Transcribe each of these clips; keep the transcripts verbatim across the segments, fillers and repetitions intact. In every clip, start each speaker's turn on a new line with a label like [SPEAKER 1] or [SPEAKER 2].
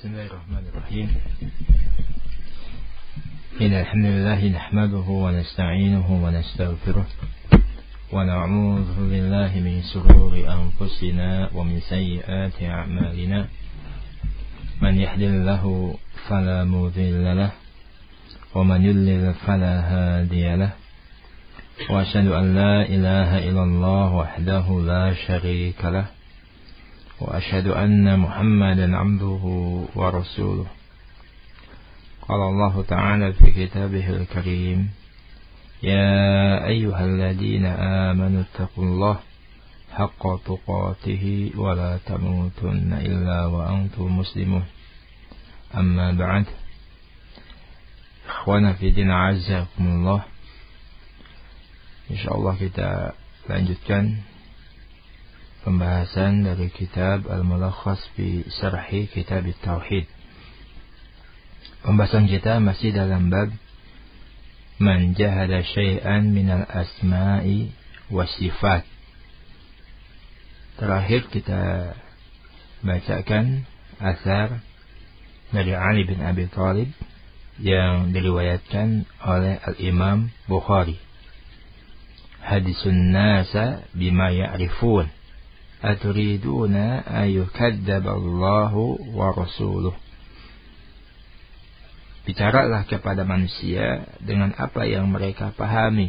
[SPEAKER 1] بسم الله الرحمن الرحيم. إن الحمد لله نحمده ونستعينه ونستغفره ونعوذ بالله من شرور أنفسنا ومن سيئات أعمالنا. من يهد الله فلا مضل له ومن يضلل فلا هادي له. وأشهد أن لا إله إلا الله وحده لا شريك له وأشهد أن محمدا عبده ورسوله. قال الله تعالى في كتابه الكريم: يا أيها الذين آمنوا اتقوا الله حق تقاته ولا تموتن إلا وأنتم مسلمون. أما بعد، إخوانا في الدين عزكم الله. Insyaallah kita lanjutkan pembahasan dari kitab Al-Mulakhas fi Syarhi Kitab At-Tauhid. Pembahasan kita masih dalam bab Man jahada syai'an minal asma'i wa sifat. Terakhir kita bacakan asar dari Ali bin Abi Thalib yang diriwayatkan oleh Al-Imam Bukhari. Hadisun nasa bima ya'rifun aturiduna ayyukadzaballahu wa rasuluh. Bicaralah kepada manusia dengan apa yang mereka pahami.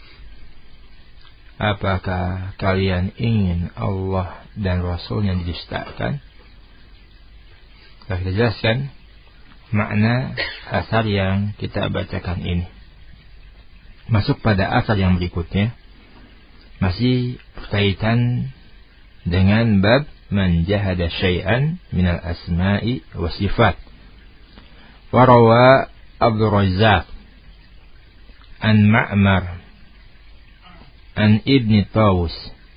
[SPEAKER 1] Apakah kalian ingin Allah dan Rasulnya didustakan? Kita jelaskan makna asar yang kita bacakan ini. Masuk pada asar yang berikutnya, masih berkaitan dengan bab man jahada syai'an minal asma'i wa sifat. Warawa Abdul Razzaq an Ma'mar an Ibni Tawus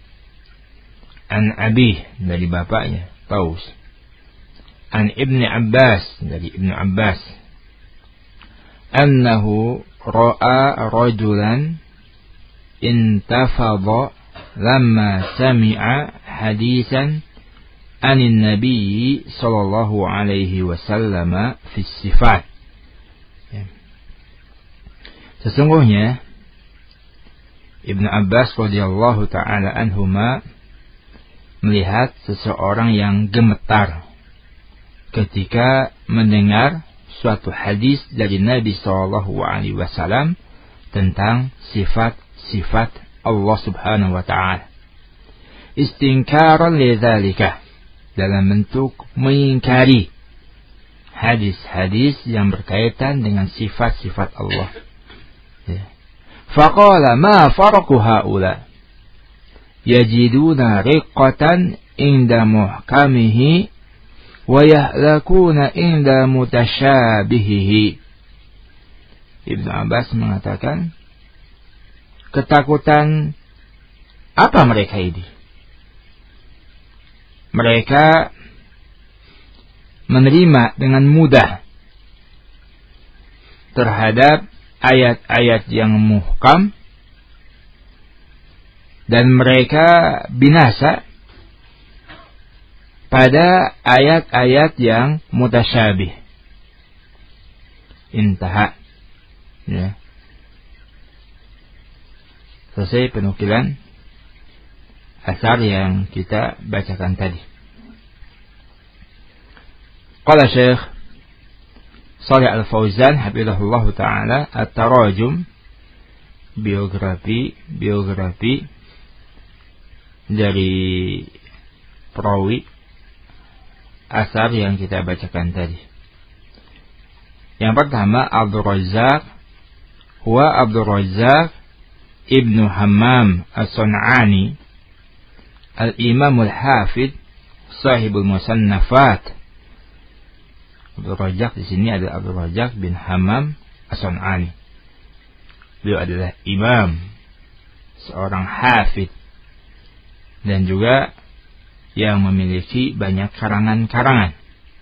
[SPEAKER 1] an Abih, dari bapaknya Tawus, an Ibni Abbas, dari Ibnu Abbas, annahu ra'a rajulan intafadha lamma sami'a hadisan anin Nabi sallallahu alaihi wasallam fi sifat. Sesungguhnya Ibnu Abbas radhiyallahu taala anhuma melihat seseorang yang gemetar ketika mendengar suatu hadis dari Nabi sallallahu alaihi wasallam tentang sifat-sifat Allah subhanahu wa ta'ala. Istinkaran lidzalika, dalam bentuk mengingkari hadis-hadis yang berkaitan dengan sifat-sifat Allah. Ya. Faqala ma farqu haula yajiduna riqqatan inda muhkamihi wa yahlakuna inda mutasyabihihi. Ibnu Abbas mengatakan, ketakutan apa mereka ini? Mereka menerima dengan mudah terhadap ayat-ayat yang muhkam, dan mereka binasa pada ayat-ayat yang mutasyabih. Intaha. Ya. Selesai penukilan asar yang kita bacakan tadi. Qala Syekh Shalih Al-Fauzan hafizahullah taala, at-tarajum, biografi biografi dari perawi asar yang kita bacakan tadi. Yang pertama, Abdul Razzaq, huwa Abdul Razzaq Ibnu Hammam As-Sun'ani, Al-Imam Al-Hafidh, Sahibul Musannafat. Abdul Razzaq di sini adalah Abdul Razzaq bin Hammam As-Sun'ani. Beliau adalah imam, seorang hafidh, dan juga yang memiliki banyak karangan-karangan.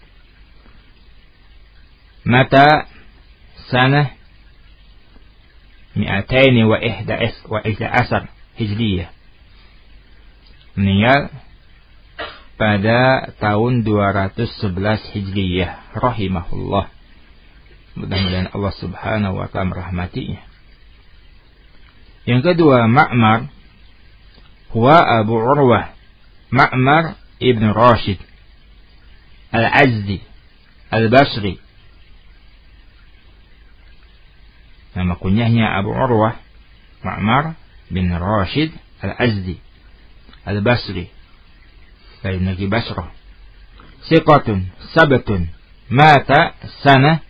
[SPEAKER 1] Mata sanah mi'ataini wa ihda wa ihda asar hijriyah, meninggal pada tahun dua ratus sebelas Hijriyah rahimahullah. Mudah-mudahan Allah Subhanahu wa taala merahmatinya. Yang kedua, Ma'mar huwa Abu Urwah Ma'mar ibn Rashid Al-Azdi Al-Basri. Nama kunyahnya Abu Urwah Ma'mar bin Rashid Al-Azdi Al-Basri, dari negeri Basrah. Siqatun sabatun mata sana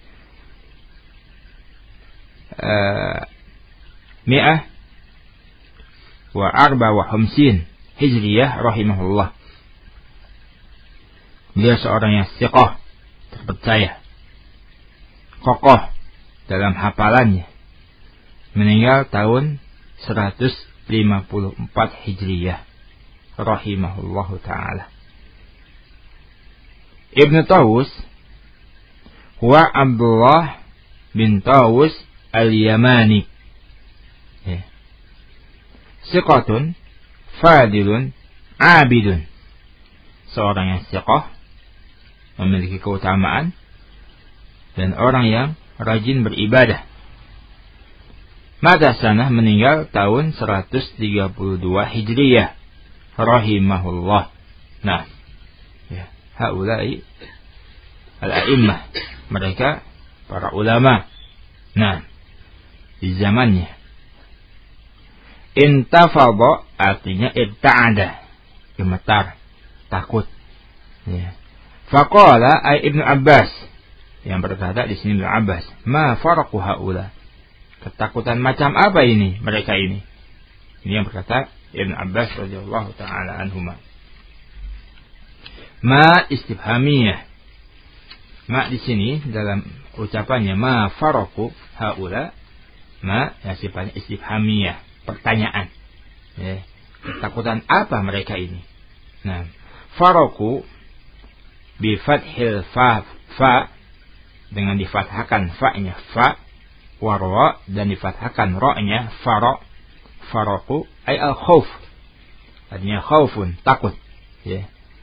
[SPEAKER 1] uh, mi'ah wa arba wa khamsin Hijriyah rahimahullah. Beliau seorang yang siqah, terpercaya, kokoh dalam hafalannya. Meninggal tahun seratus lima puluh empat Hijriyah rahimahullahu ta'ala. Ibn Tawus huwa Abdullah bin Tawus al-Yamani. Ya. Siqatun fadilun abidun. Seorang yang siqah, memiliki keutamaan, dan orang yang rajin beribadah. Mata sanah, meninggal tahun seratus tiga puluh dua Hijriyah rahimahullah. Nah, ya, haulai al-a'immah, mereka para ulama. Nah, di zamannya. Intafadha artinya ibta'ada, gemetar, takut. Ya. Faqala ay Ibnu Abbas, yang berkata di sini Ibnu Abbas, ma faraqu haula. Ketakutan macam apa ini mereka ini? Ini yang berkata Ibnu Abbas radhiyallahu taala anhuma. Ma istifhamiyah. Ma di sini dalam ucapannya ma faraqu haula, ma ya sifatnya istifhamiyah, pertanyaan. Ya, ketakutan apa mereka ini? Nah, faraqu bi fathil fa fa, dengan difathahkan fa-nya fa, warwa, dan difathahkan ra-nya fara. Faraqu ay al-khauf, artinya khaufun, takut. Ya.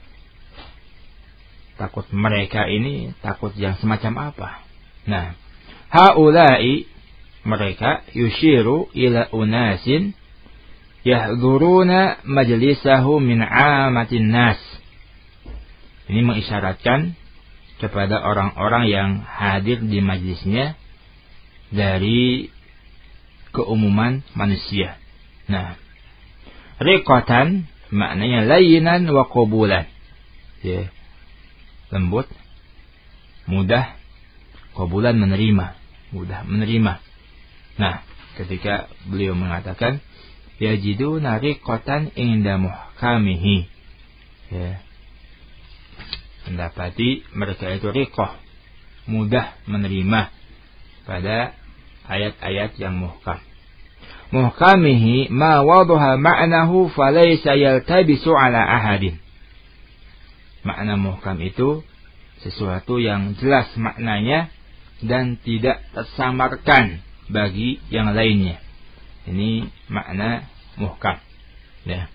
[SPEAKER 1] Takut mereka ini, takut yang semacam apa? Nah, haulai, mereka, yushiru ila unasin yahduruna majlisahu min amatin nas. Ini mengisyaratkan kepada orang-orang yang hadir di majlisnya dari keumuman manusia. Nah, riqatan maknanya layinan wa qabulan. Ya. Lembut, mudah, qabulan menerima, mudah menerima. Nah, ketika beliau mengatakan yajiduna riqatan inda muhkamihi. Ya. Mendapati mereka itu riqah, mudah menerima pada ayat-ayat yang muhkam. Muhkamihi ma wadaha ma'nahu falaysa yaltabisu ala ahadin. Makna muhkam itu sesuatu yang jelas maknanya dan tidak tersamarkan bagi yang lainnya. Ini makna muhkam. Ya.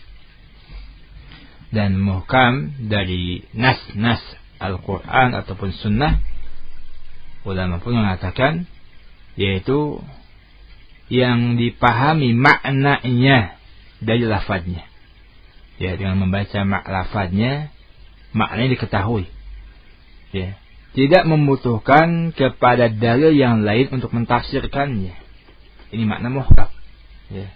[SPEAKER 1] Dan muhkam dari nas-nas Al-Quran ataupun sunnah, ulama pun mengatakan yaitu yang dipahami maknanya dari lafadznya. Ya, dengan membaca mak lafadznya, maknanya diketahui. Ya, tidak membutuhkan kepada dalil yang lain untuk mentafsirkannya. Ini makna muhkam. Ya.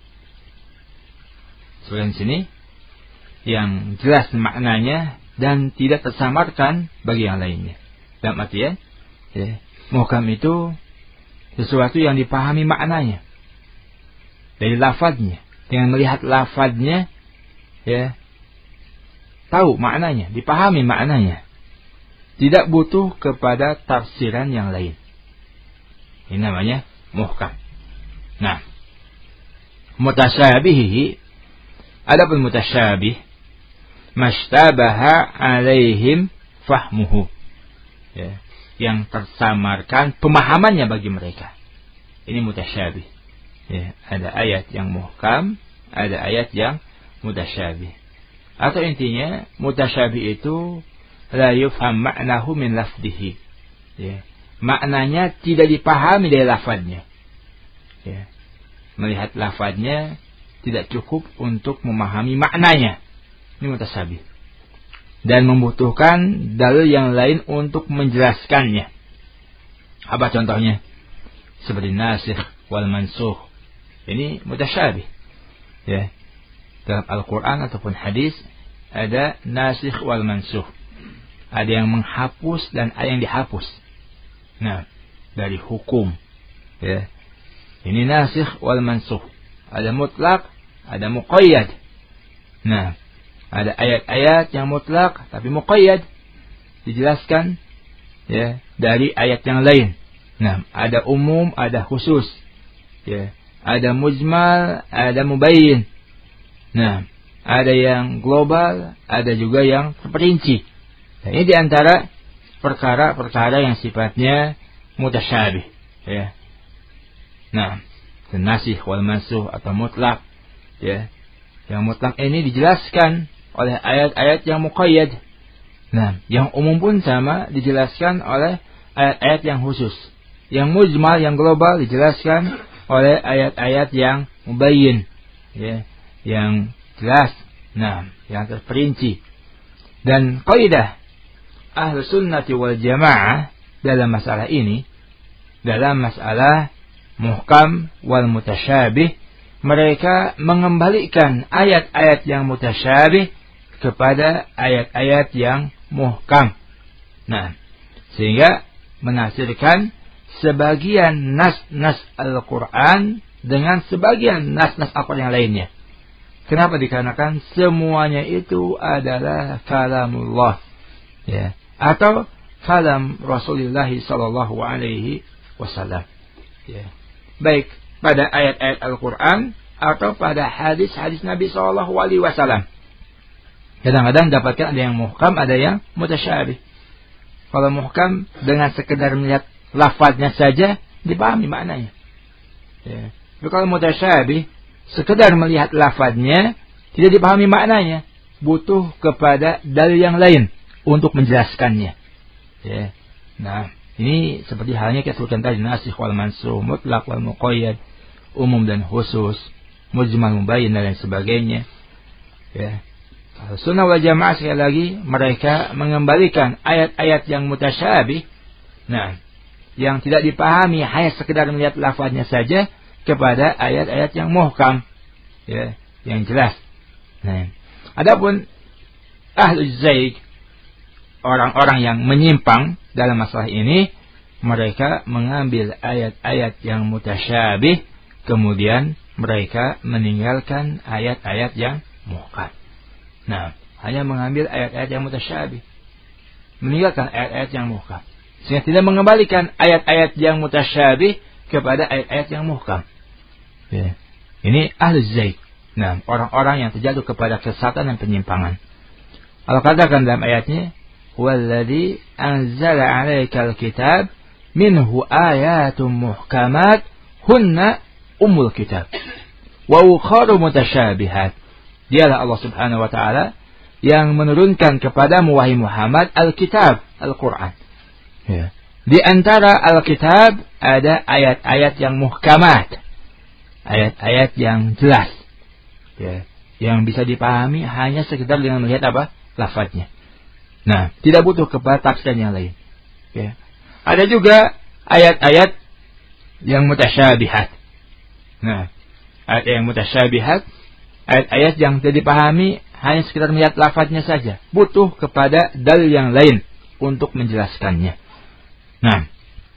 [SPEAKER 1] Sebagian sini yang jelas maknanya dan tidak tersamarkan bagi yang lainnya. Dalam artian, ya, muhkam itu sesuatu yang dipahami maknanya dari lafadznya. Dengan melihat lafadznya, ya, tahu maknanya, dipahami maknanya, tidak butuh kepada tafsiran yang lain. Ini namanya muhkam. Nah, mutasyabihi, adapun mutasyabih, mashtabaha alaihim fahmuhu. Ya, yang tersamarkan pemahamannya bagi mereka. Ini mutasyabih. Ya, ada ayat yang muhkam, ada ayat yang mutasyabih. Atau intinya mutasyabih itu la yufham ma'nahu min lafdihi. Ya. Maknanya tidak dipahami dari lafadznya. Ya. Melihat lafadznya tidak cukup untuk memahami maknanya. Ini mutasyabih. Dan membutuhkan dalil yang lain untuk menjelaskannya. Apa contohnya? Seperti nasikh wal mansukh. Ini mutasyabih. Ya. Dalam Al-Quran ataupun hadis ada nasikh wal mansukh. Ada yang menghapus dan ada yang dihapus. Nah, dari hukum. Ya. Ini nasikh wal mansukh. Ada mutlak, ada muqayyad. Nah, ada ayat-ayat yang mutlak tapi muqayyad, dijelaskan ya dari ayat yang lain. Nah, ada umum, ada khusus. Ya, ada mujmal, ada mubayyin. Nah, ada yang global, ada juga yang terperinci. Nah, ini diantara perkara-perkara yang sifatnya mutasyabih. Ya. Nah, nasikh wal mansukh atau mutlak. Ya. Yang mutlak ini dijelaskan oleh ayat-ayat yang muqayyad. Nah, yang umum pun sama dijelaskan oleh ayat-ayat yang khusus. Yang mujmal, yang global dijelaskan oleh ayat-ayat yang mubayyin. Ya. Yang jelas. Nah, yang terperinci. Dan kaidah Ahlus Sunnah wal Jamaah dalam masalah ini, dalam masalah muhkam wal mutasyabih, mereka mengembalikan ayat-ayat yang mutasyabih kepada ayat-ayat yang muhkam. Nah, sehingga menafsirkan sebagian nas-nas Al-Quran dengan sebagian nas-nas Al-Quran yang lainnya. Kenapa? Dikarenakan semuanya itu adalah kalamullah. Ya. Atau kalam Rasulullah sallallahu alaihi wasallam. Ya. Baik pada ayat-ayat Al-Quran atau pada hadis-hadis Nabi sallallahu alaihi wasallam. Kadang-kadang dapatkan ada yang muhkam, ada yang mutasyabih. Kalau muhkam dengan sekedar melihat lafadznya saja dipahami maknanya. Ya. Tapi kalau mutasyabih sekedar melihat lafadznya tidak dipahami maknanya, butuh kepada dalil yang lain untuk menjelaskannya. Ya. Nah, ini seperti halnya kita sebutkan tadi, nasikh wal mansukh, mutlaq wal muqayyad, umum dan khusus, mujmal mubayyin dan lain sebagainya. Ya. Sunnah wal Jamaah sekali lagi mereka mengembalikan ayat-ayat yang mutasyabih, nah, yang tidak dipahami hanya sekedar melihat lafaznya saja, kepada ayat-ayat yang muhkam, ya, yang jelas. Nah, adapun ahlul zaig, orang-orang yang menyimpang dalam masalah ini, mereka mengambil ayat-ayat yang mutasyabih, kemudian mereka meninggalkan ayat-ayat yang muhkam. Nah, hanya mengambil ayat-ayat yang mutasyabih, meninggalkan ayat-ayat yang muhkam, sehingga tidak mengembalikan ayat-ayat yang mutasyabih kepada ayat-ayat yang muhkam. Ya. Ini ahlul zaig. Nah, orang-orang yang terjatuh kepada kesesatan dan penyimpangan. Allah katakan dalam ayatnya, "Walladzi anzala 'alaikal kitab minhu ayatun muhkamat hunna ummul kitab wa ukharu mutasyabihat." Dialah Allah Subhanahu wa taala yang menurunkan kepadamu wahai Muhammad Alkitab, Al-Qur'an. Ya. Di antara Alkitab ada ayat-ayat yang muhkamat, ayat-ayat yang jelas, ya, yang bisa dipahami hanya sekedar dengan melihat apa? Lafadznya. Nah, tidak butuh kepada tafsiran yang lain. Ya. Ada juga ayat-ayat yang mutasyabihat. Nah, ayat yang mutasyabihat, ayat-ayat yang tidak dipahami hanya sekedar melihat lafadznya saja, butuh kepada dalil yang lain untuk menjelaskannya. Nah,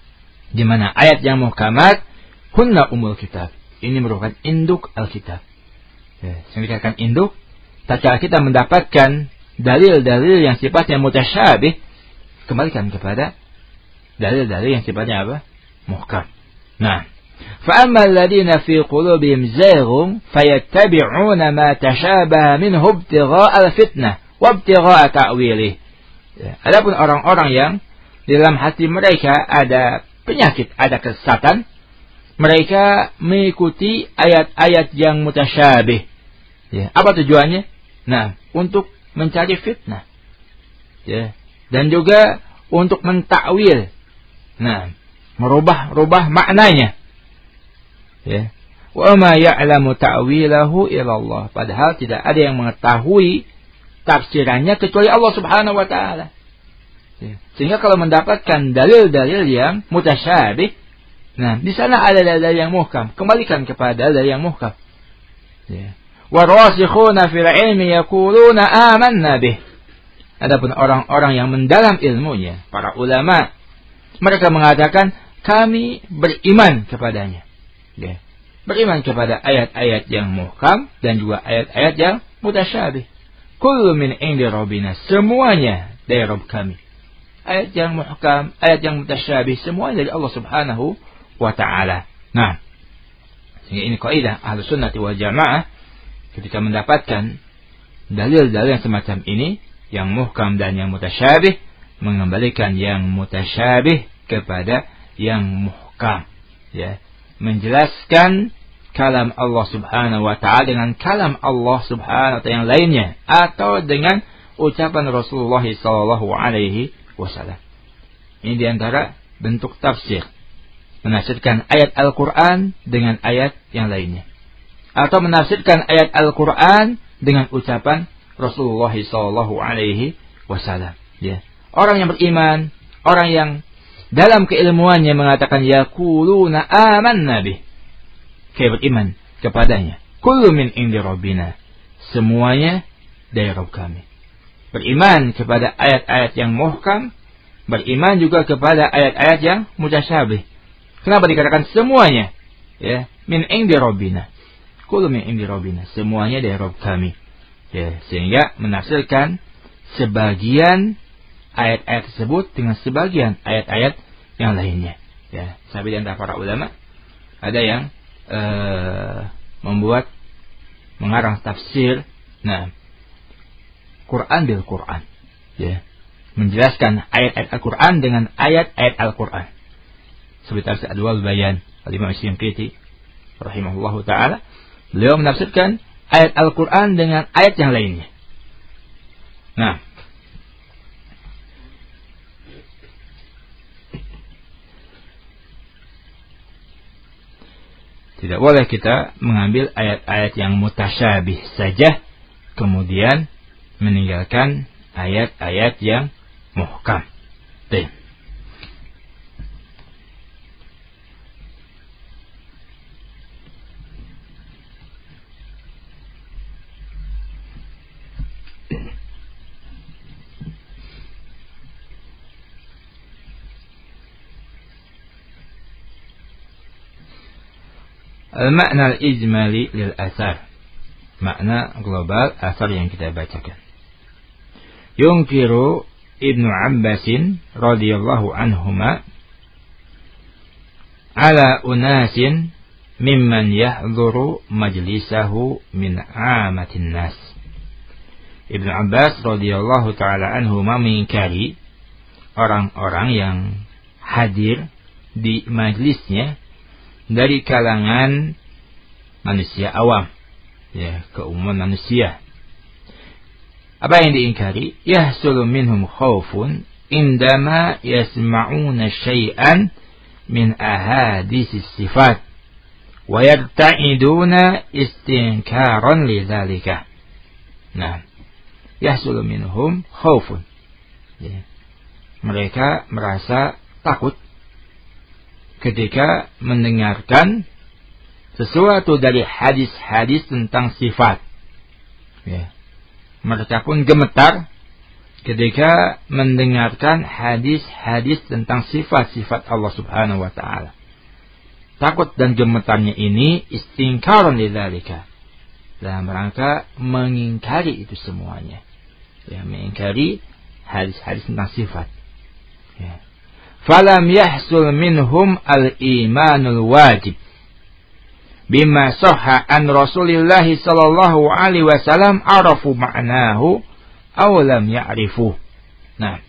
[SPEAKER 1] di mana ayat yang muhkamat, hunna umul kitab, ini merupakan induk Alkitab. Ya, yang dikatakan induk, tatkala kita mendapatkan dalil-dalil yang sifatnya mutasyabih, kembalikan kepada dalil-dalil yang sifatnya apa? Muhkam. Nah, فَأَمَّا الَّذِينَ فِي قُلُوبِهِمْ زَيْغٌ فَيَتَّبِعُونَ مَا تَشَابَهَ مِنْهُ ابْتِغَاءَ الْفِتْنَةِ وَابْتِغَاءَ تَأْوِيلِهِ. Ya, adapun orang-orang yang di dalam hati mereka ada penyakit, ada kesesatan, mereka mengikuti ayat-ayat yang mutasyabih. Ya, apa tujuannya? Nah, untuk mencari fitnah. Ya. Dan juga untuk mentakwil. Nah, merubah-rubah maknanya. Ya. Wa ma ya'lamu ta'wilahu illallah. Padahal tidak ada yang mengetahui tafsirannya kecuali Allah Subhanahu wa taala. Ya. Sehingga kalau mendapatkan dalil-dalil yang mutasyabih, nah, di sana ada dalil yang muhkam, kembalikan kepada dalil yang muhkam. Ya. Warasikhuna fil ilmi yaquluna amanna bih. Adapun orang-orang yang mendalam ilmunya, para ulama, mereka mengatakan kami beriman kepadanya. Ya. Beriman kepada ayat-ayat yang muhkam dan juga ayat-ayat yang mutasyabih. Kullu min indi rabbina, semuanya dari Rabb kami. Ayat yang muhkam, ayat yang mutasyabih, semuanya dari Allah Subhanahu wa ta'ala. Nah, sehingga ini kaidah Ahlus Sunnah wal Jamaah, ketika mendapatkan dalil-dalil yang semacam ini, yang muhkam dan yang mutasyabih, mengembalikan yang mutasyabih kepada yang muhkam. Ya, menjelaskan kalam Allah Subhanahu wa ta'ala dengan kalam Allah Subhanahu wa ta'ala yang lainnya, atau dengan ucapan Rasulullah sallallahu alaihi wasallam. Ini diantara bentuk tafsir, menafsirkan ayat Al-Quran dengan ayat yang lainnya, atau menafsirkan ayat Al-Quran dengan ucapan Rasulullah sallallahu alaihi wasallam. Ya. Orang yang beriman, orang yang dalam keilmuannya mengatakan yaquluna amanna bih, kayak beriman kepadanya. Kullu min indi rabbina, semuanya dari Rabb kami. Beriman kepada ayat-ayat yang muhkam, beriman juga kepada ayat-ayat yang mutasyabih. Kenapa dikatakan semuanya? Ya, min indi rabbina. Kullu min indi rabbina, semuanya dari Rabb kami. Ya, sehingga menafsirkan sebagian ayat-ayat tersebut dengan sebagian ayat-ayat yang lainnya. Ya, sampai di antara para ulama ada yang uh, membuat mengarang tafsir, nah, Quran bil Quran. Ya, menjelaskan ayat-ayat Al-Quran dengan ayat-ayat Al-Quran. Seperti tafsir Adwal Bayan Al-Imam Asy-Shinqiti rahimahullahu taala, beliau menafsirkan ayat Al-Quran dengan ayat yang lainnya. Nah, tidak boleh kita mengambil ayat-ayat yang mutasyabih saja, kemudian meninggalkan ayat-ayat yang muhkam. Baik. Al-makna al-ijmali lil-athar, makna global asar yang kita bacakan. Yungkiru Ibnu Abbasin radhiyallahu anhuma ala unasin mimman yahdhuru majlisahu min amatin nas. Ibnu Abbas radhiyallahu taala anhuma mengingkari orang-orang yang hadir di majlisnya dari kalangan manusia awam, ya, keumuman manusia. Apa yang diingkari? Yahsulu minhum khaufun indama yasma'una syai'an min ahaditsis sifat wa yarta'iduna istinkaran lidzalika. Nah, yahsulu minhum khaufun, ya, mereka merasa takut ketika mendengarkan sesuatu dari hadis-hadis tentang sifat. Ya. Mereka pun gemetar ketika mendengarkan hadis-hadis tentang sifat-sifat Allah Subhanahu wa ta'ala. Takut dan gemetarnya ini istingkaran lidzalika, dalam rangka mengingkari itu semuanya. Ya, mengingkari hadis-hadis tentang sifat. Ya. Falam yahsul minhum al-imanul wajib bima sahha an Rasulillah sallallahu alaihi wasallam arafu ma'nahu aw lam ya'rifu. Nah,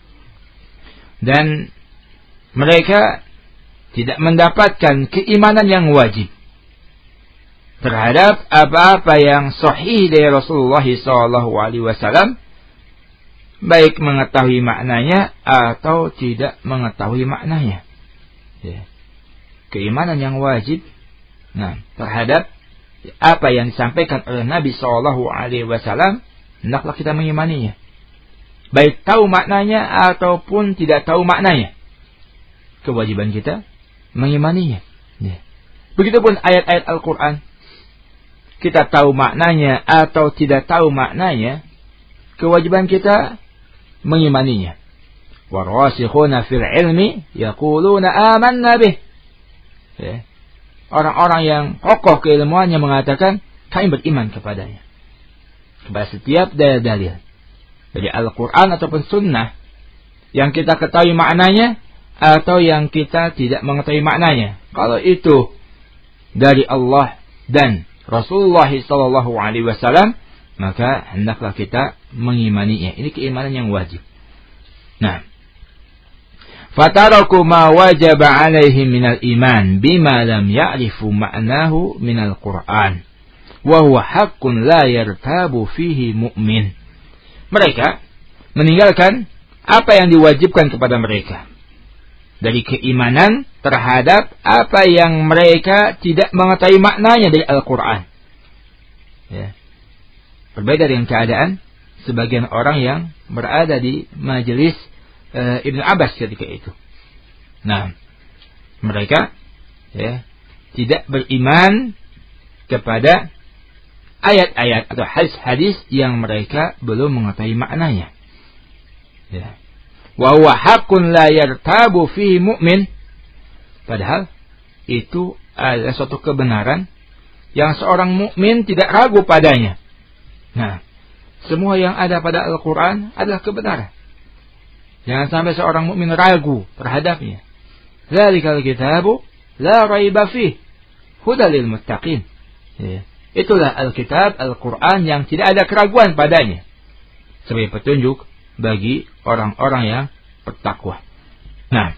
[SPEAKER 1] dan mereka tidak mendapatkan keimanan yang wajib terhadap apa-apa yang sahih dari Rasulullah shallallahu alaihi wasallam, baik mengetahui maknanya atau tidak mengetahui maknanya. Ya. Keimanan yang wajib, nah, terhadap apa yang disampaikan oleh Nabi shallallahu alaihi wasallam, hendaklah kita mengimaninya, baik tahu maknanya ataupun tidak tahu maknanya. Kewajiban kita mengimaninya. Ya. Begitupun ayat-ayat Al-Quran, kita tahu maknanya atau tidak tahu maknanya, kewajiban kita mengimaninya. Warasikhuna fil ilmi yaquluna amanna bih. Ya. Orang-orang yang kokoh keilmuannya mengatakan kami beriman kepadanya, kepada setiap dalil-dalil dari Al-Quran ataupun Sunnah yang kita ketahui maknanya atau yang kita tidak mengetahui maknanya. Kalau itu dari Allah dan Rasulullah shallallahu alaihi wasallam, maka hendaklah kita mengimaninya. Ini keimanan yang wajib. Nah, fataraku ma wajaba alaihim minal iman bima lam ya'rifu ma'nahu minal Qur'an wa huwa haqqun la yartabu fihi mu'min. Mereka meninggalkan apa yang diwajibkan kepada mereka dari keimanan terhadap apa yang mereka tidak mengetahui maknanya dari Al-Quran. Ya. Berbeda dengan keadaan sebagian orang yang berada di majelis e, Ibnu Abbas ketika itu. Nah, mereka ya, tidak beriman kepada ayat-ayat atau hadis-hadis yang mereka belum mengetahui maknanya. Ya. Wa huwa haqqun la yartabu fihi mu'min. Padahal itu adalah suatu kebenaran yang seorang mukmin tidak ragu padanya. Nah, semua yang ada pada Al-Quran adalah kebenaran. Jangan sampai seorang mukmin ragu terhadapnya. Dzalikal kitabu la raiba fihi hudal lil muttaqin. Ya. Itulah Alkitab, Al-Quran yang tidak ada keraguan padanya, sebagai petunjuk bagi orang-orang yang bertakwa. Nah,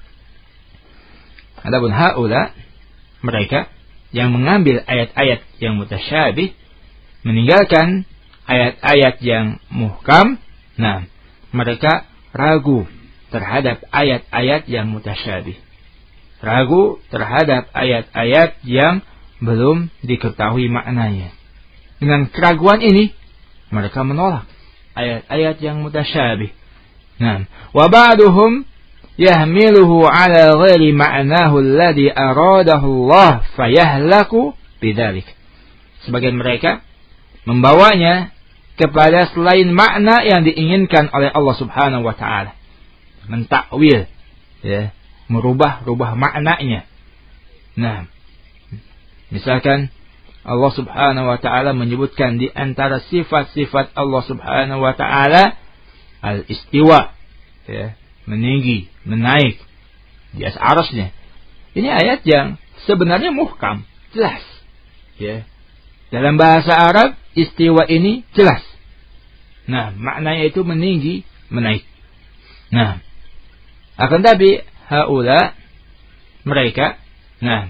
[SPEAKER 1] adapun haula, mereka yang mengambil ayat-ayat yang mutasyabih, meninggalkan ayat-ayat yang muhkam, nah, mereka ragu terhadap ayat-ayat yang mutasyabih, ragu terhadap ayat-ayat yang belum diketahui maknanya. Dengan keraguan ini, mereka menolak ayat-ayat yang mutasyabih. Nah, wa ba'duhum yahmiluhu ala ghairi ma'nahu alladhi aradahu Allah fayahlaku bidzalik. Sebagian mereka membawanya kepada selain makna yang diinginkan oleh Allah Subhanahu wa taala. Mentakwil, ya, merubah-rubah maknanya. Nah, misalkan Allah Subhanahu wa taala menyebutkan di antara sifat-sifat Allah Subhanahu wa taala al-istiwa, ya, meninggi, menaik di atas arasnya. Ini ayat yang sebenarnya muhkam, jelas. Ya. Dalam bahasa Arab, istiwa ini jelas. Nah, maknanya itu meninggi, menaik. Nah, akan tapi haula, mereka, nah,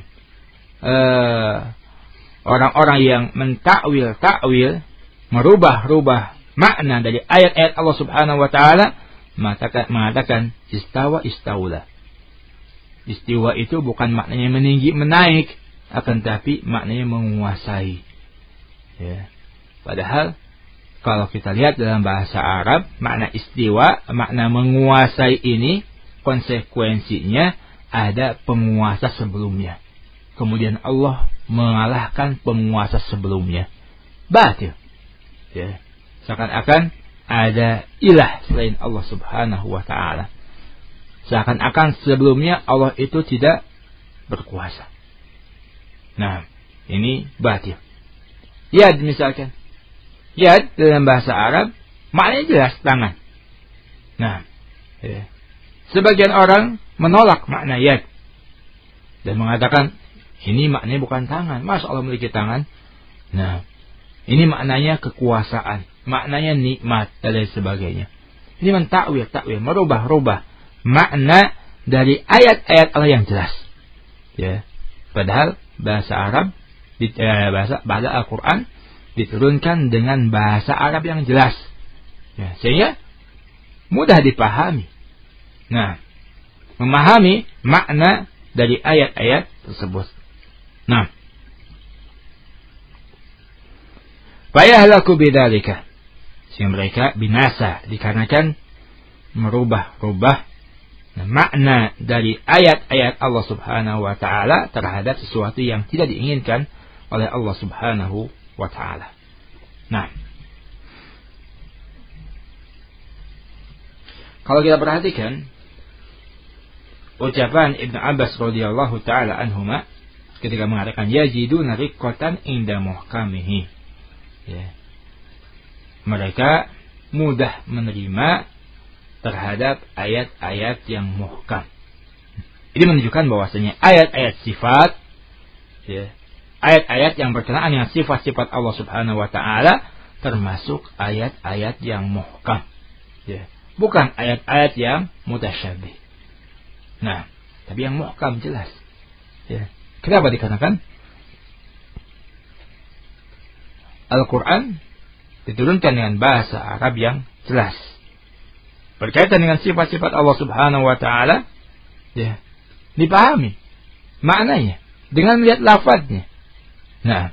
[SPEAKER 1] eh, orang-orang yang mentakwil-takwil, merubah-rubah makna dari ayat-ayat Allah Subhanahu wa taala, mengatakan istawa istaula. Istiwa itu bukan maknanya meninggi menaik, akan tapi maknanya menguasai. Ya. Padahal kalau kita lihat dalam bahasa Arab, makna istiwa, makna menguasai ini konsekuensinya ada penguasa sebelumnya. Kemudian Allah mengalahkan penguasa sebelumnya. Batil. Ya. Seakan-akan ada ilah selain Allah Subhanahu wa taala. Seakan-akan sebelumnya Allah itu tidak berkuasa. Nah, ini batil. Yad misalkan. Yad dalam bahasa Arab maknanya jelas tangan. Nah, ya. Sebagian orang menolak makna yad dan mengatakan ini maknanya bukan tangan. Masa Allah memiliki tangan? Nah, ini maknanya kekuasaan, maknanya nikmat dan lain sebagainya. Ini mentakwil, takwil, merubah-rubah makna dari ayat-ayat Allah yang jelas. Ya. Padahal bahasa Arab di, eh, bahasa bahasa Al-Quran diturunkan dengan bahasa Arab yang jelas, ya, sehingga mudah dipahami. Nah, memahami makna dari ayat-ayat tersebut. Nah, fayahlaku bidzalika, sehingga mereka binasa dikarenakan merubah-rubah makna dari ayat-ayat Allah Subhanahu wa taala terhadap sesuatu yang tidak diinginkan oleh Allah Subhanahu wa taala. Nah, kalau kita perhatikan ucapan Ibnu Abbas radhiyallahu taala anhuma ketika mengatakan yajiduna riqqatan inda muhkamihi, ya, mereka mudah menerima terhadap ayat-ayat yang muhkam. Ini menunjukkan bahwasanya ayat-ayat sifat, ya, ayat-ayat yang berkenaan dengan sifat-sifat Allah Subhanahu wa taala termasuk ayat-ayat yang muhkam, ya, bukan ayat-ayat yang mutasyabih. Nah, tapi yang muhkam jelas, ya. Kenapa dikarenakan Al-Quran diturunkan dengan bahasa Arab yang jelas berkaitan dengan sifat-sifat Allah Subhanahu wa taala, ya, dipahami maknanya dengan melihat lafadznya. Nah,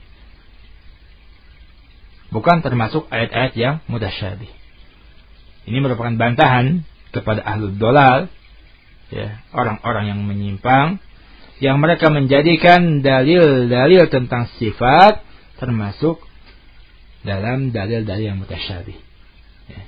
[SPEAKER 1] bukan termasuk ayat-ayat yang mutasyabih. Ini merupakan bantahan kepada ahlul dolal, ya, orang-orang yang menyimpang, yang mereka menjadikan dalil-dalil tentang sifat termasuk dalam dalil-dalil yang mutasyabih. Ya.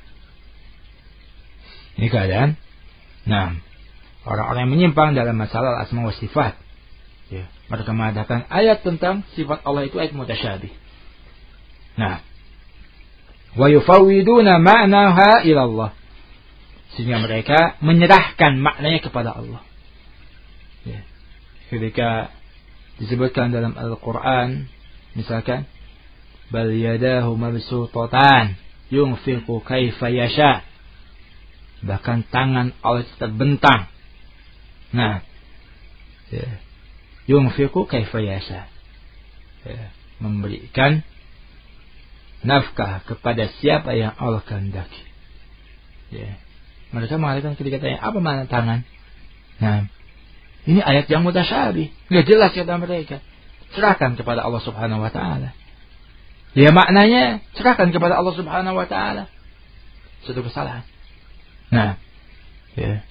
[SPEAKER 1] Ini keadaan. Nah, orang-orang yang menyimpang dalam masalah asma wa sifat, ya, mereka mengatakan ayat tentang sifat Allah itu ayat mutasyabih. Nah, wa yufawwiduna ma'naha ila Allah, sehingga mereka menyerahkan maknanya kepada Allah. Ya. Ketika disebutkan dalam Al-Quran, misalkan bal yadahu mabsutatan yunfiqu kaifa yasha, bahkan tangan Allah terbentang. Nah, ya, yunfiqu kaifa yasha, ya, memberikan nafkah kepada siapa yang Allah kehendaki. Ya. Mereka mengatakan ketika tanya apa makna tangan? Nah, ini ayat yang mutasyabih, nggak jelas kata mereka. Serahkan kepada Allah Subhanahu wa taala. Ya, maknanya serahkan kepada Allah Subhanahu wa taala. Suatu kesalahan. Nah, ya.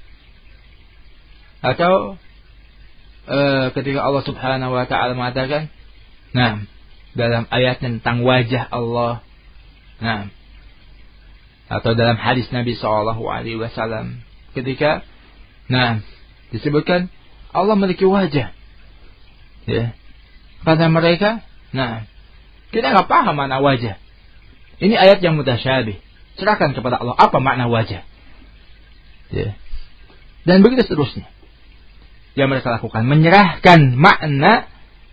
[SPEAKER 1] Atau uh, ketika Allah Subhanahu wa taala mengatakan, nah, dalam ayat tentang wajah Allah, nah, atau dalam hadis Nabi Shallallahu Alaihi Wasallam ketika, nah, disebutkan Allah memiliki wajah, ya, kata mereka, nah, kita nggak paham makna wajah. Ini ayat yang mutasyabih. Serahkan kepada Allah apa makna wajah, ya. Dan begitu seterusnya. Yang mereka lakukan menyerahkan makna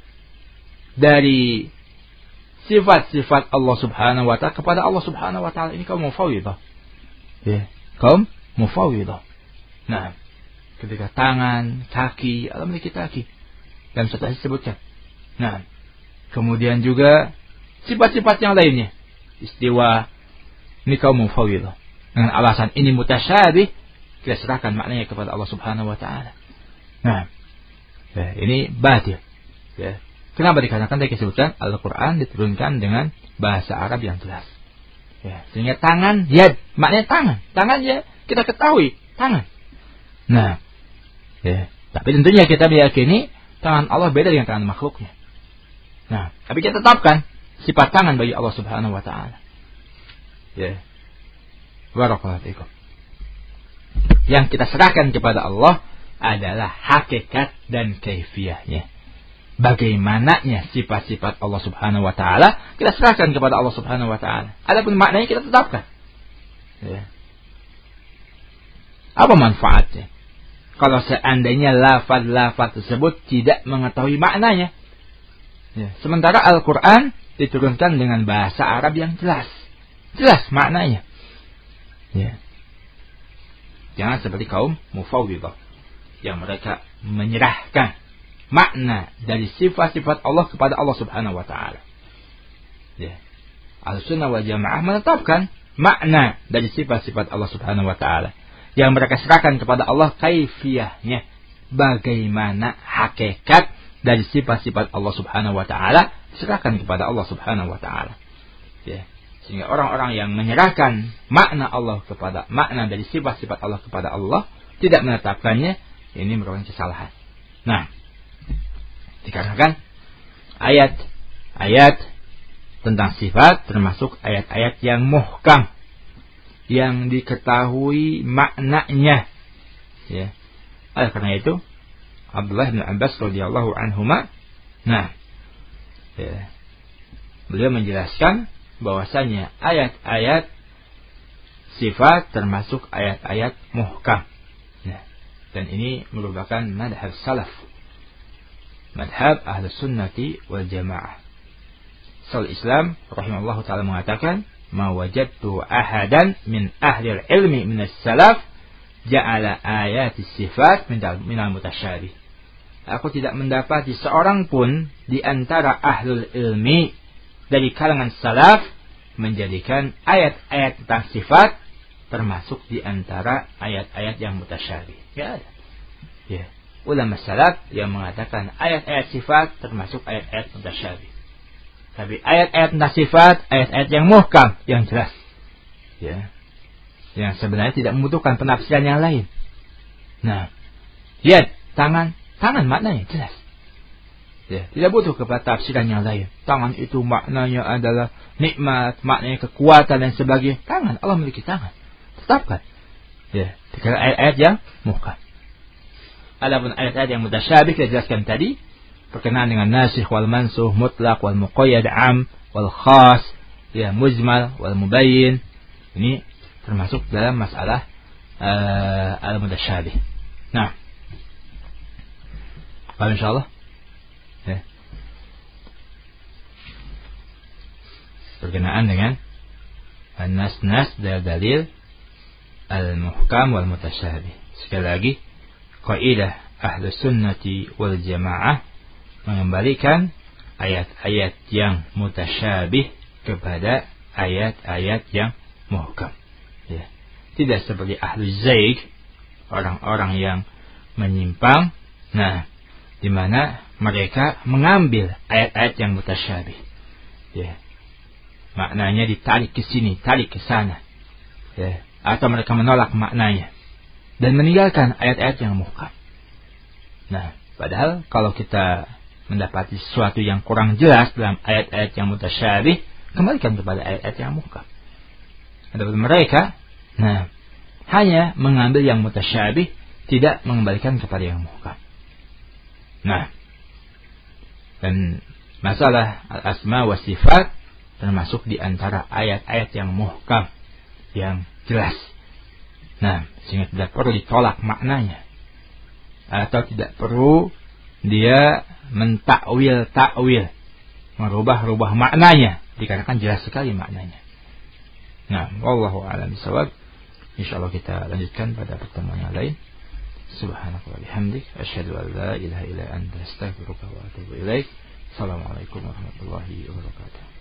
[SPEAKER 1] dari sifat-sifat Allah Subhanahu wa taala kepada Allah Subhanahu wa taala. Ini kaum mufawwidah. Ya, kaum mufawwidah. Nah, ketika tangan, kaki, Allah memiliki kaki. Dan setelah disebutkan. Nah, kemudian juga sifat-sifat yang lainnya. Istiwa, ini kaum mufawwidah. Dengan alasan ini mutasyabih, kita serahkan maknanya kepada Allah Subhanahu wa taala. Nah, ya, ini batil. Ya. Kenapa dikarenakan tadi disebutkan Al-Quran diturunkan dengan bahasa Arab yang jelas. Ya, sehingga tangan, yad, maknanya tangan. Tangan, ya, kita ketahui tangan. Nah, ya, tapi tentunya kita meyakini tangan Allah beda dengan tangan makhluknya. Nah, tapi kita tetapkan sifat tangan bagi Allah Subhanahu wa taala. Ya. Barakallahu fikum. Yang kita serahkan kepada Allah adalah hakikat dan kaifiyahnya. Bagaimananya sifat-sifat Allah Subhanahu wa taala, kita serahkan kepada Allah Subhanahu wa taala. Adapun maknanya kita tetapkan. Ya. Apa manfaatnya? Kalau seandainya lafaz-lafaz tersebut tidak mengetahui maknanya. Ya. Sementara Al-Quran diturunkan dengan bahasa Arab yang jelas. Jelas maknanya. Ya. Jangan seperti kaum mufawwidah yang mereka menyerahkan makna dari sifat-sifat Allah kepada Allah Subhanahu wa taala. Ya. Ahlussunnah wal Jamaah menetapkan makna dari sifat-sifat Allah Subhanahu wa taala yang mereka serahkan kepada Allah kaifiyahnya, bagaimana hakikat dari sifat-sifat Allah Subhanahu wa taala serahkan kepada Allah Subhanahu wa taala. Ya. Sehingga orang-orang yang menyerahkan makna Allah kepada makna dari sifat-sifat Allah kepada Allah tidak menetapkannya, ini merupakan kesalahan. Nah, dikarenakan ayat-ayat tentang sifat termasuk ayat-ayat yang muhkam, yang diketahui maknanya. Ya. Oleh karena itu, Abdullah bin Abbas radhiyallahu anhuma, nah, ya, beliau menjelaskan bahwasanya ayat-ayat sifat termasuk ayat-ayat muhkam. Nah, dan ini merupakan madhab salaf, madhab ahlus sunnati wal jamaah. Sal Islam rahimahullah ta'ala mengatakan, ma wajadtu ahadan min ahli ilmi min as-salaf ja'ala ayati sifat minal mutasyabih. Aku tidak mendapati seorang pun di antara ahlul ilmi dari kalangan salaf menjadikan ayat-ayat tentang sifat termasuk di antara ayat-ayat yang mutasyabih. Ya ada. Ya. Ulama salaf yang mengatakan ayat-ayat sifat termasuk ayat-ayat mutasyabih. Tapi ayat-ayat tentang sifat, ayat-ayat yang muhkam, yang jelas. Ya. Yang sebenarnya tidak membutuhkan penafsiran yang lain. Nah, lihat tangan, tangan maknanya jelas. Ya, tidak butuh kepada tafsiran yang lain. Tangan itu maknanya adalah nikmat, maknanya kekuatan dan sebagainya. Tangan, Allah memiliki tangan. Tetapkan. Ya, dikira ayat-ayat yang muhkam. Adapun ayat-ayat yang mutasyabih kita jelaskan tadi, berkenaan dengan nasikh wal mansukh, mutlaq wal muqayyad, am wal khas, ya, mujmal wal mubayyin. Ini termasuk dalam masalah uh, al-mutasyabih. Nah, paham insyaallah? Ya. Berkenaan dengan an-nas-nas dari dalil al-muhkam wal mutasyabih. Sekali lagi, kaidah Ahlus Sunnati wal Jamaah mengembalikan ayat-ayat yang mutasyabih kepada ayat-ayat yang muhkam. Ya. Tidak seperti Ahlul Zaig, orang-orang yang menyimpang, nah, di mana mereka mengambil ayat-ayat yang mutasyabih. Ya. Maknanya ditarik ke sini, tarik ke sana. Ya. Atau mereka menolak maknanya dan meninggalkan ayat-ayat yang muhkam. Nah, padahal kalau kita mendapati sesuatu yang kurang jelas dalam ayat-ayat yang mutasyabih, kembalikan kepada ayat-ayat yang muhkam. Adapun mereka, nah, hanya mengambil yang mutasyabih, tidak mengembalikan kepada yang muhkam. Nah, dan masalah al-asma wa sifat termasuk di antara ayat-ayat yang muhkam, yang jelas. Nah, sehingga tidak perlu ditolak maknanya, atau tidak perlu dia mentakwil-takwil, merubah-rubah maknanya, dikarenakan jelas sekali maknanya. Nah, wallahu a'lam bishawab. Insyaallah kita lanjutkan pada pertemuan yang lain. Subhanaka wa bihamdik, asyhadu an la ilaha illa anta, astaghfiruka wa atubu ilaik. Assalamualaikum warahmatullahi wabarakatuh.